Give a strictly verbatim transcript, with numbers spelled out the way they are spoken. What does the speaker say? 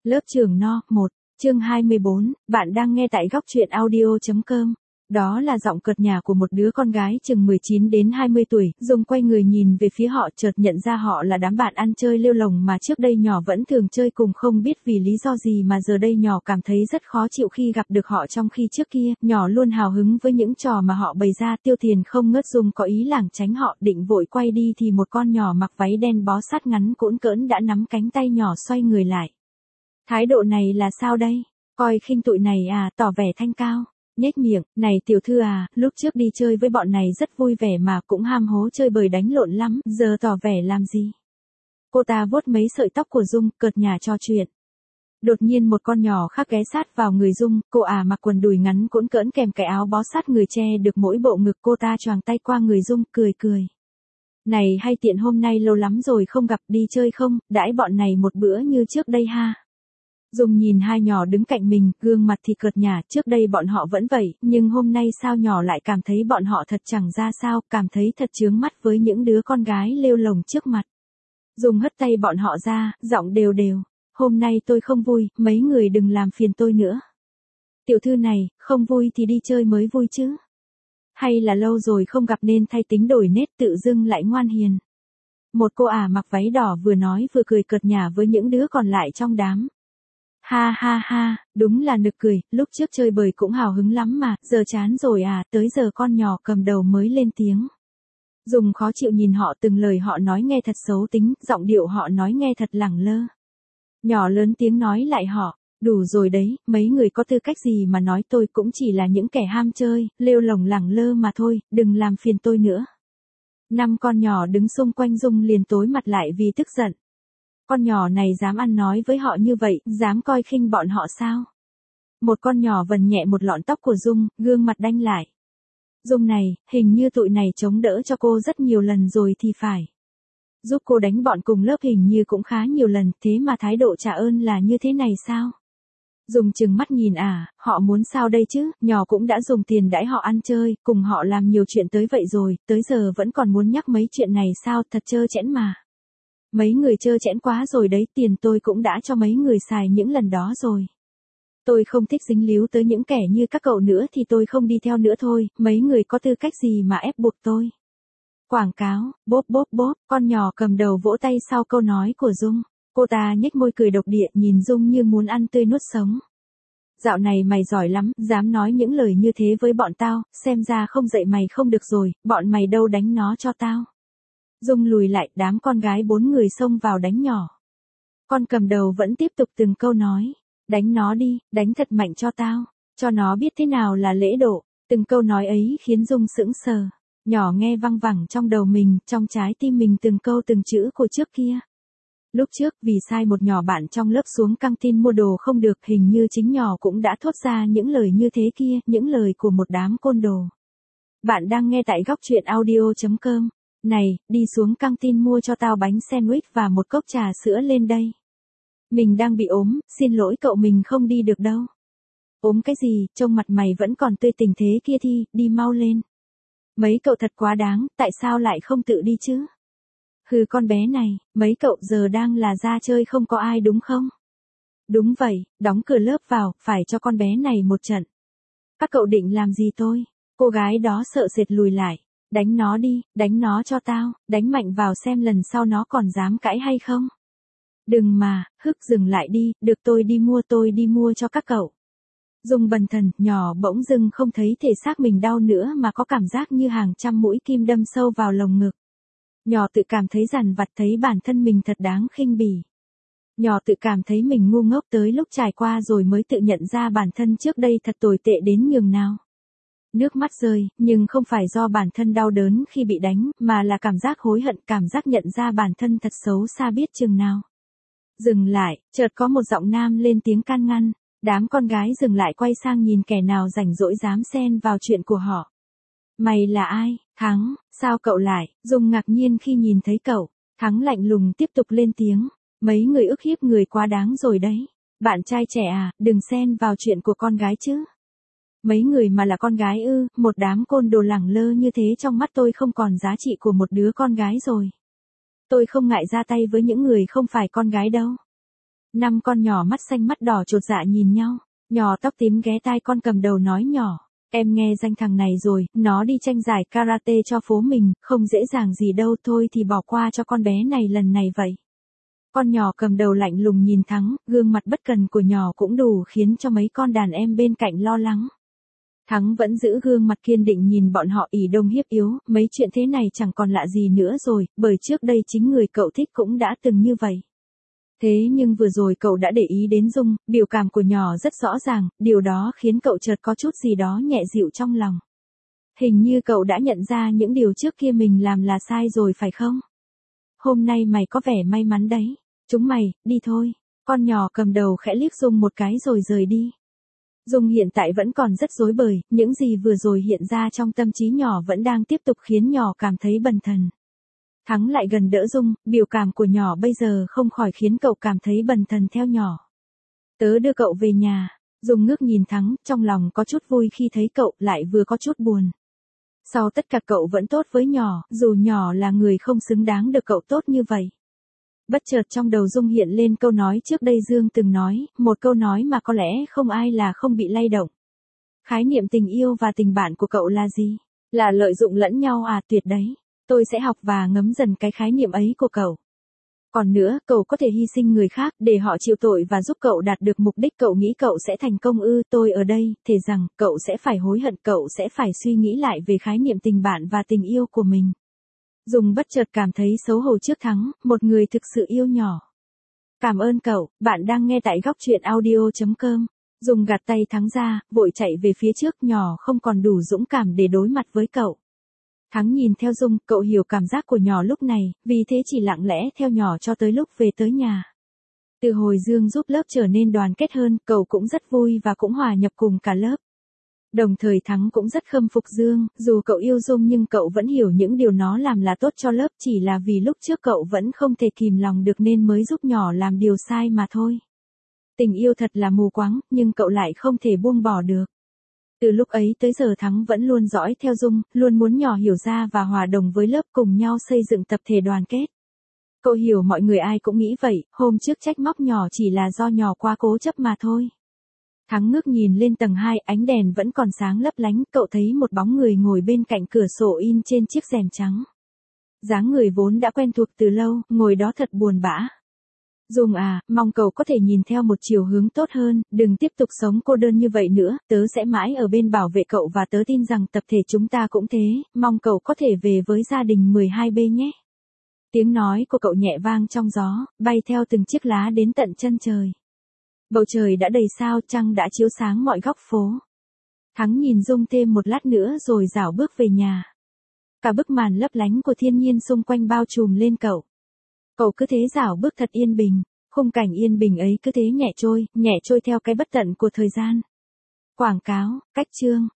Lớp trưởng no, một, chương hai mươi bốn, bạn đang nghe tại góc truyện audio chấm com. Đó là giọng cợt nhả của một đứa con gái chừng mười chín đến hai mươi tuổi, Dung quay người nhìn về phía họ, chợt nhận ra họ là đám bạn ăn chơi lêu lồng mà trước đây nhỏ vẫn thường chơi cùng, không biết vì lý do gì mà giờ đây nhỏ cảm thấy rất khó chịu khi gặp được họ, trong khi trước kia, nhỏ luôn hào hứng với những trò mà họ bày ra. Tiêu Thiền không ngớt. Dung có ý lảng tránh họ, định vội quay đi thì một con nhỏ mặc váy đen bó sát ngắn cũn cỡn đã nắm cánh tay nhỏ xoay người lại. Thái độ này là sao đây? Coi khinh tụi này à? Tỏ vẻ thanh cao. Nhếch miệng, này tiểu thư à, lúc trước đi chơi với bọn này rất vui vẻ mà, cũng ham hố chơi bời đánh lộn lắm, giờ tỏ vẻ làm gì? Cô ta vuốt mấy sợi tóc của Dung, cợt nhả trò chuyện. Đột nhiên một con nhỏ khác ghé sát vào người Dung, cô à mặc quần đùi ngắn cũn cỡn kèm cái áo bó sát người che được mỗi bộ ngực, cô ta choàng tay qua người Dung, cười cười. Này hay tiện, hôm nay lâu lắm rồi không gặp, đi chơi không, đãi bọn này một bữa như trước đây ha. Dung nhìn hai nhỏ đứng cạnh mình, gương mặt thì cợt nhả, trước đây bọn họ vẫn vậy, nhưng hôm nay sao nhỏ lại cảm thấy bọn họ thật chẳng ra sao, cảm thấy thật chướng mắt với những đứa con gái lêu lồng trước mặt. Dung hất tay bọn họ ra, giọng đều đều, hôm nay tôi không vui, mấy người đừng làm phiền tôi nữa. Tiểu thư này, không vui thì đi chơi mới vui chứ. Hay là lâu rồi không gặp nên thay tính đổi nết, tự dưng lại ngoan hiền. Một cô ả mặc váy đỏ vừa nói vừa cười cợt nhả với những đứa còn lại trong đám. Ha ha ha, đúng là nực cười, lúc trước chơi bời cũng hào hứng lắm mà, giờ chán rồi à, tới giờ con nhỏ cầm đầu mới lên tiếng. Dung khó chịu nhìn họ, từng lời họ nói nghe thật xấu tính, giọng điệu họ nói nghe thật lẳng lơ. Nhỏ lớn tiếng nói lại họ, đủ rồi đấy, mấy người có tư cách gì mà nói, tôi cũng chỉ là những kẻ ham chơi, lêu lồng lẳng lơ mà thôi, đừng làm phiền tôi nữa. Năm con nhỏ đứng xung quanh Dung liền tối mặt lại vì tức giận. Con nhỏ này dám ăn nói với họ như vậy, dám coi khinh bọn họ sao? Một con nhỏ vần nhẹ một lọn tóc của Dung, gương mặt đanh lại. Dung này, hình như tụi này chống đỡ cho cô rất nhiều lần rồi thì phải. Giúp cô đánh bọn cùng lớp hình như cũng khá nhiều lần, thế mà thái độ trả ơn là như thế này sao? Dung chừng mắt nhìn à, họ muốn sao đây chứ, nhỏ cũng đã dùng tiền đãi họ ăn chơi, cùng họ làm nhiều chuyện tới vậy rồi, tới giờ vẫn còn muốn nhắc mấy chuyện này sao, thật trơ trẽn mà. Mấy người trơ trẽn quá rồi đấy, tiền tôi cũng đã cho mấy người xài những lần đó rồi. Tôi không thích dính líu tới những kẻ như các cậu nữa thì tôi không đi theo nữa thôi, mấy người có tư cách gì mà ép buộc tôi. Quảng cáo, bốp bốp bốp, con nhỏ cầm đầu vỗ tay sau câu nói của Dung. Cô ta nhếch môi cười độc địa nhìn Dung như muốn ăn tươi nuốt sống. Dạo này mày giỏi lắm, dám nói những lời như thế với bọn tao, xem ra không dạy mày không được rồi, bọn mày đâu đánh nó cho tao. Dung lùi lại, đám con gái bốn người xông vào đánh nhỏ. Con cầm đầu vẫn tiếp tục từng câu nói. Đánh nó đi, đánh thật mạnh cho tao, cho nó biết thế nào là lễ độ. Từng câu nói ấy khiến Dung sững sờ. Nhỏ nghe văng vẳng trong đầu mình, trong trái tim mình từng câu từng chữ của trước kia. Lúc trước vì sai một nhỏ bạn trong lớp xuống căng tin mua đồ không được, hình như chính nhỏ cũng đã thốt ra những lời như thế kia, những lời của một đám côn đồ. Bạn đang nghe tại góc truyện audio chấm com. Này, đi xuống căng tin mua cho tao bánh sandwich và một cốc trà sữa lên đây. Mình đang bị ốm, xin lỗi cậu, mình không đi được đâu. Ốm cái gì, trông mặt mày vẫn còn tươi tỉnh thế kia thì, đi mau lên. Mấy cậu thật quá đáng, tại sao lại không tự đi chứ? Hừ, con bé này, mấy cậu giờ đang là ra chơi không có ai đúng không? Đúng vậy, đóng cửa lớp vào, phải cho con bé này một trận. Các cậu định làm gì tôi? Cô gái đó sợ sệt lùi lại. Đánh nó đi, đánh nó cho tao, đánh mạnh vào xem lần sau nó còn dám cãi hay không. Đừng mà, hức dừng lại đi, được tôi đi mua, tôi đi mua cho các cậu. Dung bần thần, nhỏ bỗng dưng không thấy thể xác mình đau nữa mà có cảm giác như hàng trăm mũi kim đâm sâu vào lồng ngực. Nhỏ tự cảm thấy dằn vặt, thấy bản thân mình thật đáng khinh bỉ. Nhỏ tự cảm thấy mình ngu ngốc tới lúc trải qua rồi mới tự nhận ra bản thân trước đây thật tồi tệ đến nhường nào. Nước mắt rơi, nhưng không phải do bản thân đau đớn khi bị đánh, mà là cảm giác hối hận, cảm giác nhận ra bản thân thật xấu xa biết chừng nào. Dừng lại, chợt có một giọng nam lên tiếng can ngăn, đám con gái dừng lại quay sang nhìn kẻ nào rảnh rỗi dám xen vào chuyện của họ. Mày là ai? Thắng, sao cậu lại? Dung ngạc nhiên khi nhìn thấy cậu. Thắng lạnh lùng tiếp tục lên tiếng, mấy người ức hiếp người quá đáng rồi đấy. Bạn trai trẻ à, đừng xen vào chuyện của con gái chứ. Mấy người mà là con gái ư, một đám côn đồ lẳng lơ như thế trong mắt tôi không còn giá trị của một đứa con gái rồi. Tôi không ngại ra tay với những người không phải con gái đâu. Năm con nhỏ mắt xanh mắt đỏ chột dạ nhìn nhau. Nhỏ tóc tím ghé tai con cầm đầu nói nhỏ. Em nghe danh thằng này rồi, nó đi tranh giải karate cho phố mình, không dễ dàng gì đâu, thôi thì bỏ qua cho con bé này lần này vậy. Con nhỏ cầm đầu lạnh lùng nhìn Thắng, gương mặt bất cần của nhỏ cũng đủ khiến cho mấy con đàn em bên cạnh lo lắng. Thắng vẫn giữ gương mặt kiên định nhìn bọn họ ỷ đông hiếp yếu, mấy chuyện thế này chẳng còn lạ gì nữa rồi, bởi trước đây chính người cậu thích cũng đã từng như vậy. Thế nhưng vừa rồi cậu đã để ý đến Dung, biểu cảm của nhỏ rất rõ ràng, điều đó khiến cậu chợt có chút gì đó nhẹ dịu trong lòng. Hình như cậu đã nhận ra những điều trước kia mình làm là sai rồi phải không? Hôm nay mày có vẻ may mắn đấy. Chúng mày, đi thôi. Con nhỏ cầm đầu khẽ liếc Dung một cái rồi rời đi. Dung hiện tại vẫn còn rất rối bời, những gì vừa rồi hiện ra trong tâm trí nhỏ vẫn đang tiếp tục khiến nhỏ cảm thấy bần thần. Thắng lại gần đỡ Dung, biểu cảm của nhỏ bây giờ không khỏi khiến cậu cảm thấy bần thần theo nhỏ. Tớ đưa cậu về nhà. Dung ngước nhìn Thắng, trong lòng có chút vui khi thấy cậu, lại vừa có chút buồn. Sau tất cả cậu vẫn tốt với nhỏ, dù nhỏ là người không xứng đáng được cậu tốt như vậy. Bất chợt trong đầu Dung hiện lên câu nói trước đây Dương từng nói, một câu nói mà có lẽ không ai là không bị lay động. Khái niệm tình yêu và tình bạn của cậu là gì? Là lợi dụng lẫn nhau à? Tuyệt đấy. Tôi sẽ học và ngấm dần cái khái niệm ấy của cậu. Còn nữa, cậu có thể hy sinh người khác để họ chịu tội và giúp cậu đạt được mục đích cậu nghĩ cậu sẽ thành công ư? Tôi ở đây, thề rằng, cậu sẽ phải hối hận, cậu sẽ phải suy nghĩ lại về khái niệm tình bạn và tình yêu của mình. Dung bất chợt cảm thấy xấu hổ trước Thắng, một người thực sự yêu nhỏ. Cảm ơn cậu, bạn đang nghe tại góc truyện audio chấm com. Dung gạt tay Thắng ra, vội chạy về phía trước, nhỏ không còn đủ dũng cảm để đối mặt với cậu. Thắng nhìn theo Dung, cậu hiểu cảm giác của nhỏ lúc này, vì thế chỉ lặng lẽ theo nhỏ cho tới lúc về tới nhà. Từ hồi Dương giúp lớp trở nên đoàn kết hơn, cậu cũng rất vui và cũng hòa nhập cùng cả lớp. Đồng thời Thắng cũng rất khâm phục Dương, dù cậu yêu Dung nhưng cậu vẫn hiểu những điều nó làm là tốt cho lớp, chỉ là vì lúc trước cậu vẫn không thể kìm lòng được nên mới giúp nhỏ làm điều sai mà thôi. Tình yêu thật là mù quáng, nhưng cậu lại không thể buông bỏ được. Từ lúc ấy tới giờ Thắng vẫn luôn dõi theo Dung, luôn muốn nhỏ hiểu ra và hòa đồng với lớp, cùng nhau xây dựng tập thể đoàn kết. Cậu hiểu mọi người ai cũng nghĩ vậy, hôm trước trách móc nhỏ chỉ là do nhỏ quá cố chấp mà thôi. Thắng ngước nhìn lên tầng hai, ánh đèn vẫn còn sáng lấp lánh, cậu thấy một bóng người ngồi bên cạnh cửa sổ in trên chiếc rèm trắng. Dáng người vốn đã quen thuộc từ lâu, ngồi đó thật buồn bã. Dung à, mong cậu có thể nhìn theo một chiều hướng tốt hơn, đừng tiếp tục sống cô đơn như vậy nữa, tớ sẽ mãi ở bên bảo vệ cậu và tớ tin rằng tập thể chúng ta cũng thế, mong cậu có thể về với gia đình mười hai B nhé. Tiếng nói của cậu nhẹ vang trong gió, bay theo từng chiếc lá đến tận chân trời. Bầu trời đã đầy sao, trăng đã chiếu sáng mọi góc phố. Thắng nhìn Dung thêm một lát nữa rồi rảo bước về nhà. Cả bức màn lấp lánh của thiên nhiên xung quanh bao trùm lên cậu. Cậu cứ thế rảo bước thật yên bình, khung cảnh yên bình ấy cứ thế nhẹ trôi, nhẹ trôi theo cái bất tận của thời gian. Quảng cáo, cách chương.